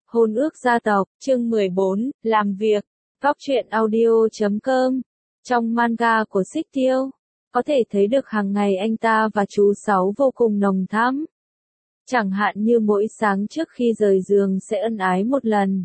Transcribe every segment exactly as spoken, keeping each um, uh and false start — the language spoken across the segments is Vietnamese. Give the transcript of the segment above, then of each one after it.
Hôn ước gia tộc, chương mười bốn, làm việc. Góc truyện audio chấm com. Trong manga của Xích Tiêu, có thể thấy được hàng ngày anh ta và chú Sáu vô cùng nồng thắm. Chẳng hạn như mỗi sáng trước khi rời giường sẽ ân ái một lần.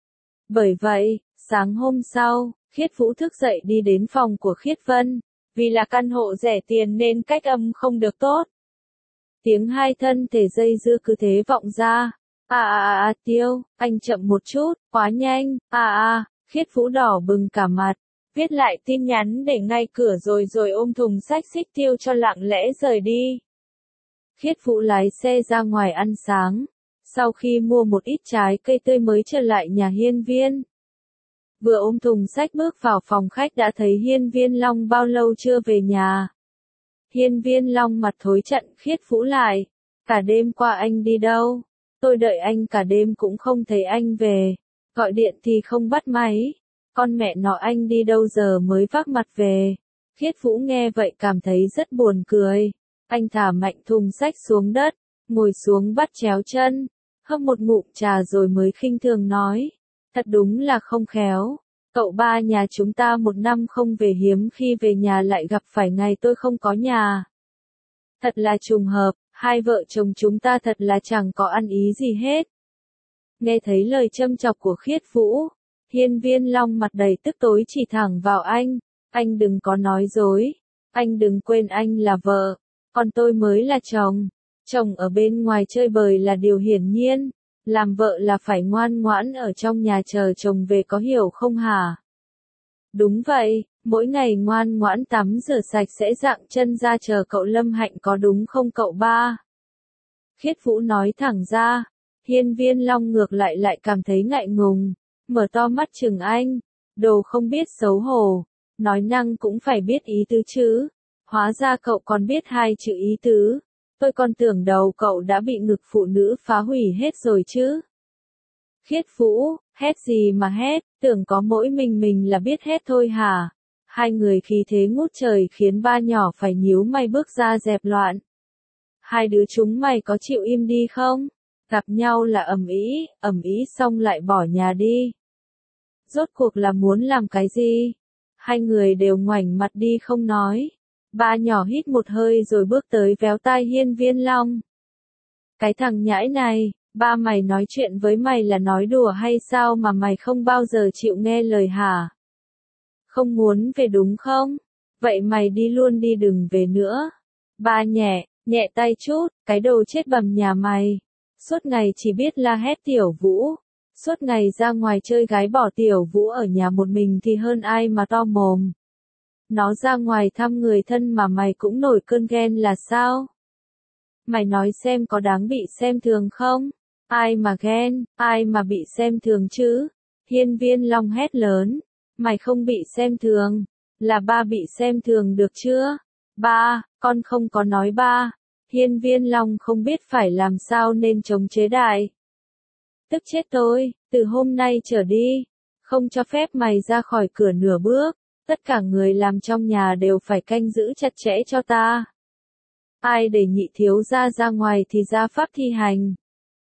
Bởi vậy, sáng hôm sau, Khiết Vũ thức dậy đi đến phòng của Khiết Vân, vì là căn hộ rẻ tiền nên cách âm không được tốt. Tiếng hai thân thể dây dưa cứ thế vọng ra. À à à Tiêu, anh chậm một chút, quá nhanh, à à, Khiết Vũ đỏ bừng cả mặt, viết lại tin nhắn để ngay cửa rồi rồi ôm thùng sách Xích Tiêu cho lặng lẽ rời đi. Khiết Vũ lái xe ra ngoài ăn sáng, sau khi mua một ít trái cây tươi mới trở lại nhà Hiên Viên. Vừa ôm thùng sách bước vào phòng khách đã thấy Hiên Viên Long bao lâu chưa về nhà. Hiên Viên Long mặt thối chặn Khiết Vũ lại, cả đêm qua anh đi đâu? Tôi đợi anh cả đêm cũng không thấy anh về, gọi điện thì không bắt máy, con mẹ nó anh đi đâu giờ mới vác mặt về. Khiết Vũ nghe vậy cảm thấy rất buồn cười, anh thả mạnh thùng sách xuống đất, ngồi xuống bắt chéo chân, hấp một ngụm trà rồi mới khinh thường nói, thật đúng là không khéo, cậu ba nhà chúng ta một năm không về hiếm khi về nhà lại gặp phải ngày tôi không có nhà. Thật là trùng hợp. Hai vợ chồng chúng ta thật là chẳng có ăn ý gì hết. Nghe thấy lời châm chọc của Khiết Vũ, Hiên Viên Long mặt đầy tức tối chỉ thẳng vào anh, anh đừng có nói dối, anh đừng quên anh là vợ, còn tôi mới là chồng, chồng ở bên ngoài chơi bời là điều hiển nhiên, làm vợ là phải ngoan ngoãn ở trong nhà chờ chồng về có hiểu không hả? Đúng vậy, mỗi ngày ngoan ngoãn tắm rửa sạch sẽ dạng chân ra chờ cậu Lâm Hạnh có đúng không cậu ba? Khiết Vũ nói thẳng ra, Hiên Viên Long ngược lại lại cảm thấy ngại ngùng, mở to mắt chừng anh, đồ không biết xấu hổ, nói năng cũng phải biết ý tứ chứ, hóa ra cậu còn biết hai chữ ý tứ, tôi còn tưởng đầu cậu đã bị ngực phụ nữ phá hủy hết rồi chứ. Khiết Vũ, hét gì mà hét, tưởng có mỗi mình mình là biết hết thôi hả? Hai người khí thế ngút trời khiến ba nhỏ phải nhíu mày bước ra dẹp loạn. Hai đứa chúng mày có chịu im đi không? Gặp nhau là ầm ĩ, ầm ĩ xong lại bỏ nhà đi. Rốt cuộc là muốn làm cái gì? Hai người đều ngoảnh mặt đi không nói. Ba nhỏ hít một hơi rồi bước tới véo tai Hiên Viên Long. Cái thằng nhãi này, ba mày nói chuyện với mày là nói đùa hay sao mà mày không bao giờ chịu nghe lời hả? Không muốn về đúng không? Vậy mày đi luôn đi đừng về nữa. Ba nhẹ, nhẹ tay chút, cái đồ chết bầm nhà mày. Suốt ngày chỉ biết la hét Tiểu Vũ. Suốt ngày ra ngoài chơi gái bỏ Tiểu Vũ ở nhà một mình thì hơn ai mà to mồm. Nó ra ngoài thăm người thân mà mày cũng nổi cơn ghen là sao? Mày nói xem có đáng bị xem thường không? Ai mà ghen, ai mà bị xem thường chứ? Hiên Viên Long hét lớn. Mày không bị xem thường, là ba bị xem thường được chưa? Ba, con không có nói ba. Hiên Viên Long không biết phải làm sao nên chống chế đại. Tức chết tôi, từ hôm nay trở đi, không cho phép mày ra khỏi cửa nửa bước, tất cả người làm trong nhà đều phải canh giữ chặt chẽ cho ta. Ai để nhị thiếu gia ra ngoài thì ra pháp thi hành.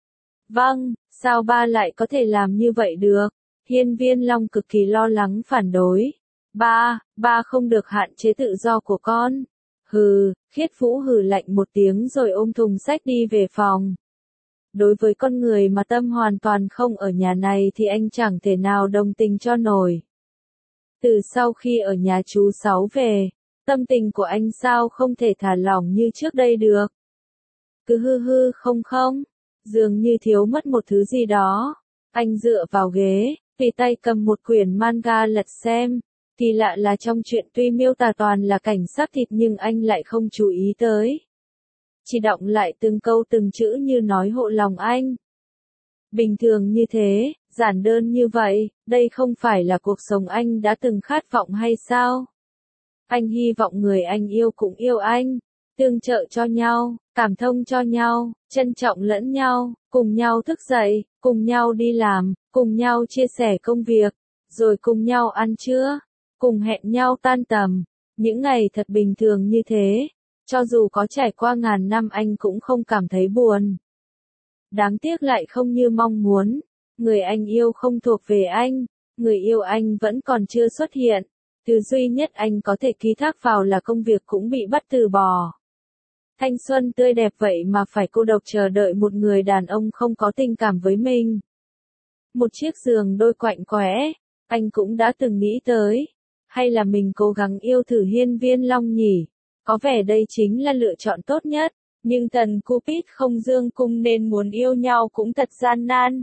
Vâng, sao ba lại có thể làm như vậy được? Hiên Viên Long cực kỳ lo lắng phản đối. Ba, ba không được hạn chế tự do của con. Hừ, Khiết Vũ hừ lạnh một tiếng rồi ôm thùng sách đi về phòng. Đối với con người mà tâm hoàn toàn không ở nhà này thì anh chẳng thể nào đồng tình cho nổi. Từ sau khi ở nhà chú Sáu về, tâm tình của anh sao không thể thả lỏng như trước đây được. Cứ hư hư không không, dường như thiếu mất một thứ gì đó. Anh dựa vào ghế, tùy tay cầm một quyển manga lật xem. Kỳ lạ là trong truyện tuy miêu tả toàn là cảnh xác thịt nhưng anh lại không chú ý tới. Chỉ đọng lại từng câu từng chữ như nói hộ lòng anh. Bình thường như thế, giản đơn như vậy, đây không phải là cuộc sống anh đã từng khát vọng hay sao? Anh hy vọng người anh yêu cũng yêu anh, tương trợ cho nhau, cảm thông cho nhau, trân trọng lẫn nhau, cùng nhau thức dậy, cùng nhau đi làm, cùng nhau chia sẻ công việc, rồi cùng nhau ăn trưa, cùng hẹn nhau tan tầm. Những ngày thật bình thường như thế, cho dù có trải qua ngàn năm anh cũng không cảm thấy buồn. Đáng tiếc lại không như mong muốn. Người anh yêu không thuộc về anh, người yêu anh vẫn còn chưa xuất hiện. Thứ duy nhất anh có thể ký thác vào là công việc cũng bị bắt từ bỏ. Thanh xuân tươi đẹp vậy mà phải cô độc chờ đợi một người đàn ông không có tình cảm với mình. Một chiếc giường đôi quạnh quẽ, anh cũng đã từng nghĩ tới. Hay là mình cố gắng yêu thử Hiên Viên Long nhỉ? Có vẻ đây chính là lựa chọn tốt nhất. Nhưng thần Cupid không dương cung nên muốn yêu nhau cũng thật gian nan.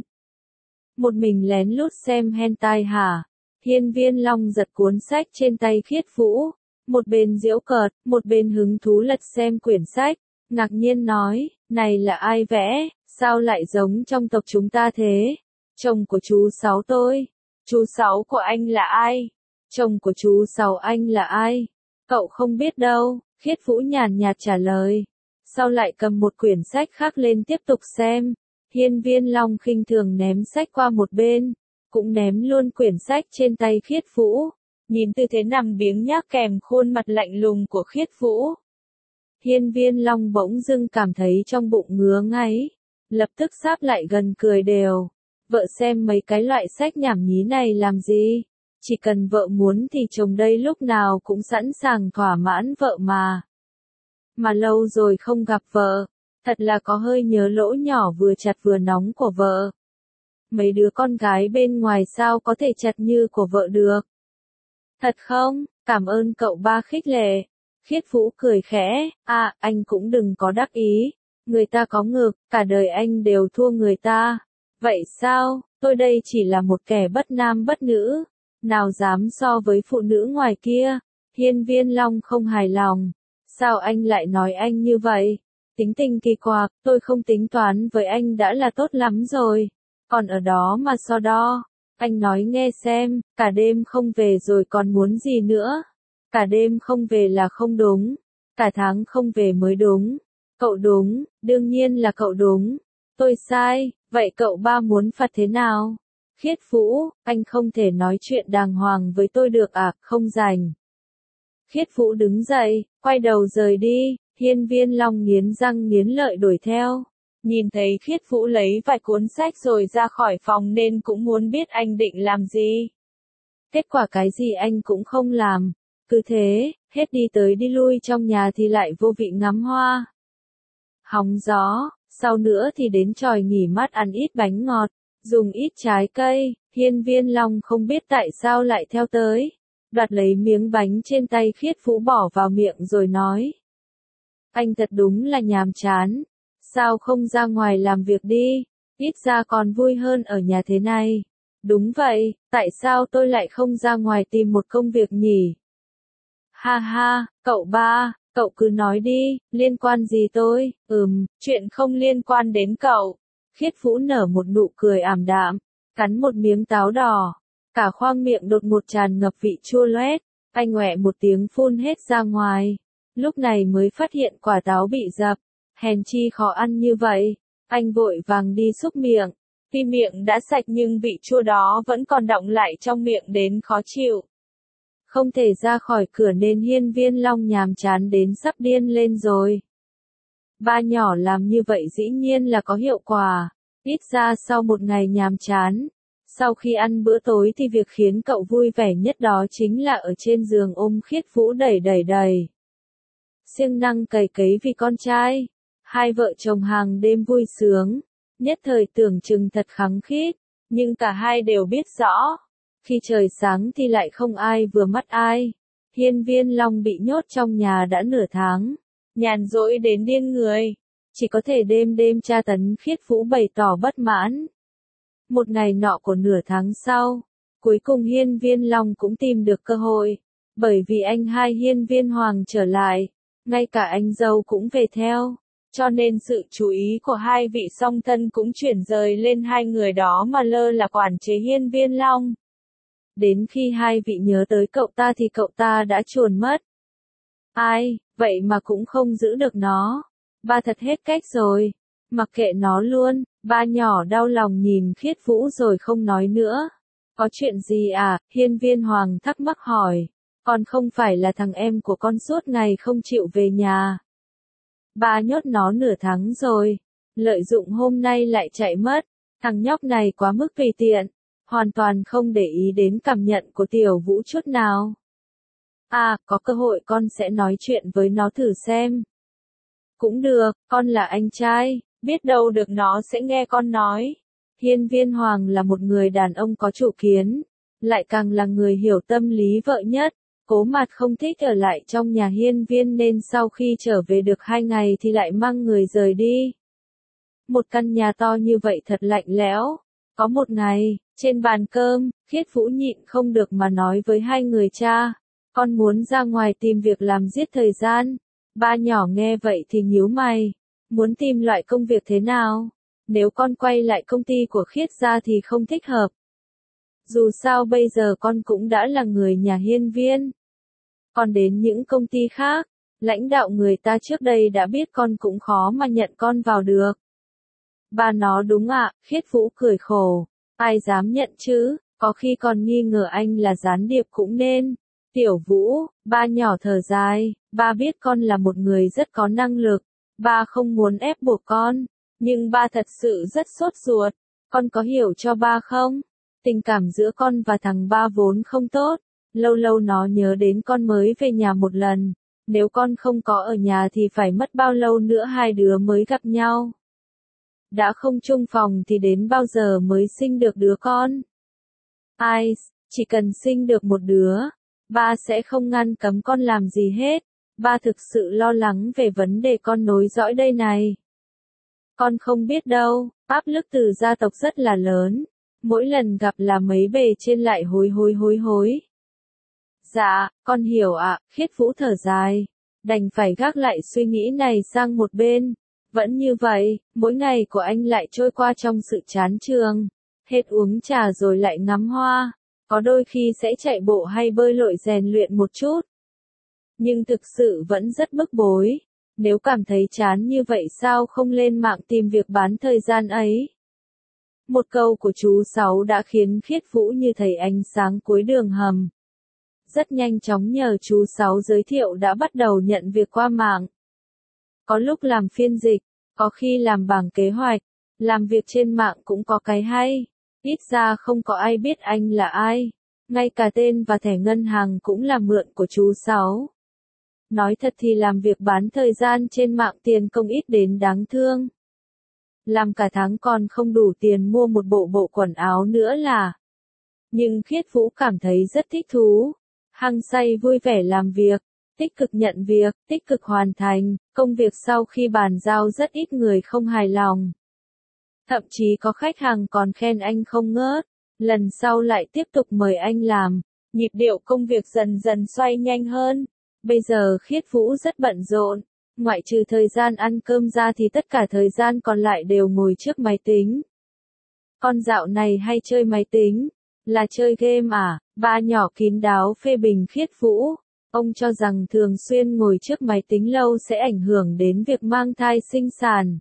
Một mình lén lút xem hentai hả? Hiên Viên Long giật cuốn sách trên tay Khiết Vũ. Một bên giễu cợt, một bên hứng thú lật xem quyển sách. Ngạc nhiên nói, này là ai vẽ, sao lại giống trong tộc chúng ta thế? Chồng của chú Sáu tôi. Chú Sáu của anh là ai? Chồng của chú Sáu anh là ai? Cậu không biết đâu, Khiết Vũ nhàn nhạt trả lời. Sau lại cầm một quyển sách khác lên tiếp tục xem. Hiên Viên Long khinh thường ném sách qua một bên, cũng ném luôn quyển sách trên tay Khiết Vũ. Nhìn tư thế nằm biếng nhác kèm khuôn mặt lạnh lùng của Khiết Vũ. Hiên Viên Long bỗng dưng cảm thấy trong bụng ngứa ngáy, lập tức sáp lại gần cười đều. Vợ xem mấy cái loại sách nhảm nhí này làm gì? Chỉ cần vợ muốn thì chồng đây lúc nào cũng sẵn sàng thỏa mãn vợ mà. Mà lâu rồi không gặp vợ, thật là có hơi nhớ lỗ nhỏ vừa chặt vừa nóng của vợ. Mấy đứa con gái bên ngoài sao có thể chặt như của vợ được? Thật không? Cảm ơn cậu ba khích lệ. Khiết Vũ cười khẽ, à, anh cũng đừng có đắc ý. Người ta có ngực, cả đời anh đều thua người ta. Vậy sao, tôi đây chỉ là một kẻ bất nam bất nữ. Nào dám so với phụ nữ ngoài kia. Hiên Viên Long không hài lòng. Sao anh lại nói anh như vậy? Tính tình kỳ quặc, tôi không tính toán với anh đã là tốt lắm rồi. Còn ở đó mà so đo. Anh nói nghe xem, cả đêm không về rồi còn muốn gì nữa? Cả đêm không về là không đúng. Cả tháng không về mới đúng. Cậu đúng, đương nhiên là cậu đúng. Tôi sai, vậy cậu ba muốn phạt thế nào? Khiết Vũ, anh không thể nói chuyện đàng hoàng với tôi được à, không rảnh. Khiết Vũ đứng dậy, quay đầu rời đi, Hiên Viên Long nghiến răng nghiến lợi đuổi theo. Nhìn thấy Khiết Vũ lấy vài cuốn sách rồi ra khỏi phòng nên cũng muốn biết anh định làm gì. Kết quả cái gì anh cũng không làm. Cứ thế, hết đi tới đi lui trong nhà thì lại vô vị ngắm hoa. Hóng gió, sau nữa thì đến tròi nghỉ mát ăn ít bánh ngọt, dùng ít trái cây. Hiên Viên Long không biết tại sao lại theo tới. Đoạt lấy miếng bánh trên tay Khiết Vũ bỏ vào miệng rồi nói. Anh thật đúng là nhàm chán. Sao không ra ngoài làm việc đi? Ít ra còn vui hơn ở nhà thế này. Đúng vậy, tại sao tôi lại không ra ngoài tìm một công việc nhỉ? Ha ha, cậu ba, cậu cứ nói đi, liên quan gì tôi? Ừm, chuyện không liên quan đến cậu. Khiết Vũ nở một nụ cười ảm đạm, cắn một miếng táo đỏ. Cả khoang miệng đột ngột tràn ngập vị chua loét, anh ngoẹ một tiếng phun hết ra ngoài. Lúc này mới phát hiện quả táo bị dập, hèn chi khó ăn như vậy. Anh vội vàng đi xúc miệng, tuy miệng đã sạch nhưng vị chua đó vẫn còn đọng lại trong miệng đến khó chịu. Không thể ra khỏi cửa nên Hiên Viên Long nhàm chán đến sắp điên lên rồi. Ba nhỏ làm như vậy dĩ nhiên là có hiệu quả, ít ra sau một ngày nhàm chán. Sau khi ăn bữa tối thì việc khiến cậu vui vẻ nhất đó chính là ở trên giường ôm Khiết Vũ đẩy đẩy đầy. Siêng năng cày cấy vì con trai. Hai vợ chồng hàng đêm vui sướng, nhất thời tưởng chừng thật khăng khít, nhưng cả hai đều biết rõ. Khi trời sáng thì lại không ai vừa mắt ai. Hiên Viên Long bị nhốt trong nhà đã nửa tháng, nhàn rỗi đến điên người. Chỉ có thể đêm đêm tra tấn Khiết Vũ bày tỏ bất mãn. Một ngày nọ của nửa tháng sau, cuối cùng Hiên Viên Long cũng tìm được cơ hội. Bởi vì anh hai Hiên Viên Hoàng trở lại, ngay cả anh dâu cũng về theo. Cho nên sự chú ý của hai vị song thân cũng chuyển rời lên hai người đó mà lơ là quản chế Hiên Viên Long. Đến khi hai vị nhớ tới cậu ta thì cậu ta đã chuồn mất. Ai, vậy mà cũng không giữ được nó. Ba thật hết cách rồi. Mặc kệ nó luôn, ba nhỏ đau lòng nhìn Khiết Vũ rồi không nói nữa. Có chuyện gì à? Hiên Viên Hoàng thắc mắc hỏi. Còn không phải là thằng em của con suốt ngày không chịu về nhà. Ba nhốt nó nửa tháng rồi. Lợi dụng hôm nay lại chạy mất. Thằng nhóc này quá mức tùy tiện, hoàn toàn không để ý đến cảm nhận của Tiểu Vũ chút nào. À, có cơ hội con sẽ nói chuyện với nó thử xem. Cũng được, con là anh trai, biết đâu được nó sẽ nghe con nói. Hiên Viên Hoàng là một người đàn ông có chủ kiến, lại càng là người hiểu tâm lý vợ nhất. Cố Mạt không thích ở lại trong nhà Hiên Viên nên sau khi trở về được hai ngày thì lại mang người rời đi. Một căn nhà to như vậy thật lạnh lẽo. Có một ngày, trên bàn cơm, Khiết Vũ nhịn không được mà nói với hai người cha, con muốn ra ngoài tìm việc làm giết thời gian. Ba nhỏ nghe vậy thì nhíu mày, muốn tìm loại công việc thế nào? Nếu con quay lại công ty của Khiết gia thì không thích hợp. Dù sao bây giờ con cũng đã là người nhà Hiên Viên. Còn đến những công ty khác, lãnh đạo người ta trước đây đã biết con cũng khó mà nhận con vào được. Ba nó đúng ạ, Khiết Vũ cười khổ, ai dám nhận chứ, có khi còn nghi ngờ anh là gián điệp cũng nên. Tiểu Vũ, ba nhỏ thở dài, ba biết con là một người rất có năng lực, ba không muốn ép buộc con, nhưng ba thật sự rất sốt ruột, con có hiểu cho ba không? Tình cảm giữa con và thằng ba vốn không tốt, lâu lâu nó nhớ đến con mới về nhà một lần, nếu con không có ở nhà thì phải mất bao lâu nữa hai đứa mới gặp nhau. Đã không chung phòng thì đến bao giờ mới sinh được đứa con? Ai, chỉ cần sinh được một đứa, ba sẽ không ngăn cấm con làm gì hết, ba thực sự lo lắng về vấn đề con nối dõi đây này. Con không biết đâu, áp lực từ gia tộc rất là lớn, mỗi lần gặp là mấy bề trên lại hối hối hối hối. Dạ, con hiểu ạ, Khiết Vũ thở dài, đành phải gác lại suy nghĩ này sang một bên. Vẫn như vậy, mỗi ngày của anh lại trôi qua trong sự chán chường, hết uống trà rồi lại ngắm hoa, có đôi khi sẽ chạy bộ hay bơi lội rèn luyện một chút. Nhưng thực sự vẫn rất bức bối, nếu cảm thấy chán như vậy sao không lên mạng tìm việc bán thời gian ấy. Một câu của chú Sáu đã khiến Khiết Vũ như thấy ánh sáng cuối đường hầm. Rất nhanh chóng nhờ chú Sáu giới thiệu đã bắt đầu nhận việc qua mạng. Có lúc làm phiên dịch, có khi làm bảng kế hoạch, làm việc trên mạng cũng có cái hay, ít ra không có ai biết anh là ai, ngay cả tên và thẻ ngân hàng cũng là mượn của chú Sáu. Nói thật thì làm việc bán thời gian trên mạng tiền công ít đến đáng thương. Làm cả tháng còn không đủ tiền mua một bộ bộ quần áo nữa là. Nhưng Khiết Vũ cảm thấy rất thích thú, hăng say vui vẻ làm việc. Tích cực nhận việc, tích cực hoàn thành, công việc sau khi bàn giao rất ít người không hài lòng. Thậm chí có khách hàng còn khen anh không ngớt, lần sau lại tiếp tục mời anh làm, nhịp điệu công việc dần dần xoay nhanh hơn. Bây giờ Khiết Vũ rất bận rộn, ngoại trừ thời gian ăn cơm ra thì tất cả thời gian còn lại đều ngồi trước máy tính. Con dạo này hay chơi máy tính, là chơi game à? Ba nhỏ kín đáo phê bình Khiết Vũ. Ông cho rằng thường xuyên ngồi trước máy tính lâu sẽ ảnh hưởng đến việc mang thai sinh sản.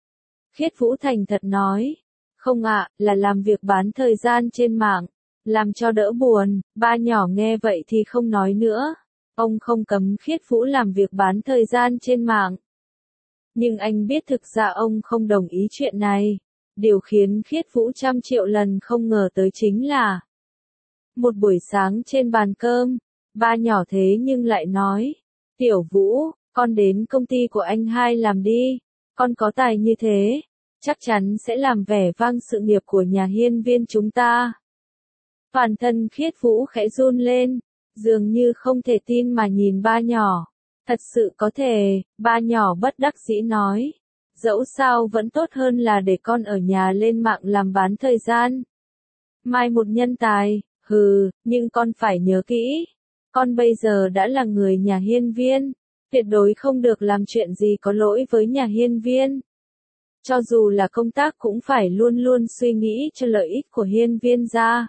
Khiết Vũ thành thật nói, không ạ, là làm việc bán thời gian trên mạng, làm cho đỡ buồn. Ba nhỏ nghe vậy thì không nói nữa. Ông không cấm Khiết Vũ làm việc bán thời gian trên mạng. Nhưng anh biết thực ra ông không đồng ý chuyện này. Điều khiến Khiết Vũ trăm triệu lần không ngờ tới chính là một buổi sáng trên bàn cơm, ba nhỏ thế nhưng lại nói, Tiểu Vũ, con đến công ty của anh hai làm đi, con có tài như thế, chắc chắn sẽ làm vẻ vang sự nghiệp của nhà Hiên Viên chúng ta. Toàn thân Khiết Vũ khẽ run lên, dường như không thể tin mà nhìn ba nhỏ. Thật sự có thể, ba nhỏ bất đắc dĩ nói, dẫu sao vẫn tốt hơn là để con ở nhà lên mạng làm bán thời gian. Mai một nhân tài, hừ, nhưng con phải nhớ kỹ. Con bây giờ đã là người nhà Hiên Viên, tuyệt đối không được làm chuyện gì có lỗi với nhà Hiên Viên. Cho dù là công tác cũng phải luôn luôn suy nghĩ cho lợi ích của Hiên Viên gia.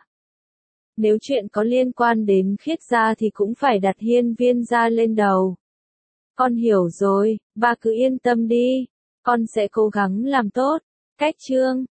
Nếu chuyện có liên quan đến Khiết gia thì cũng phải đặt Hiên Viên gia lên đầu. Con hiểu rồi, ba cứ yên tâm đi, con sẽ cố gắng làm tốt. Cách chương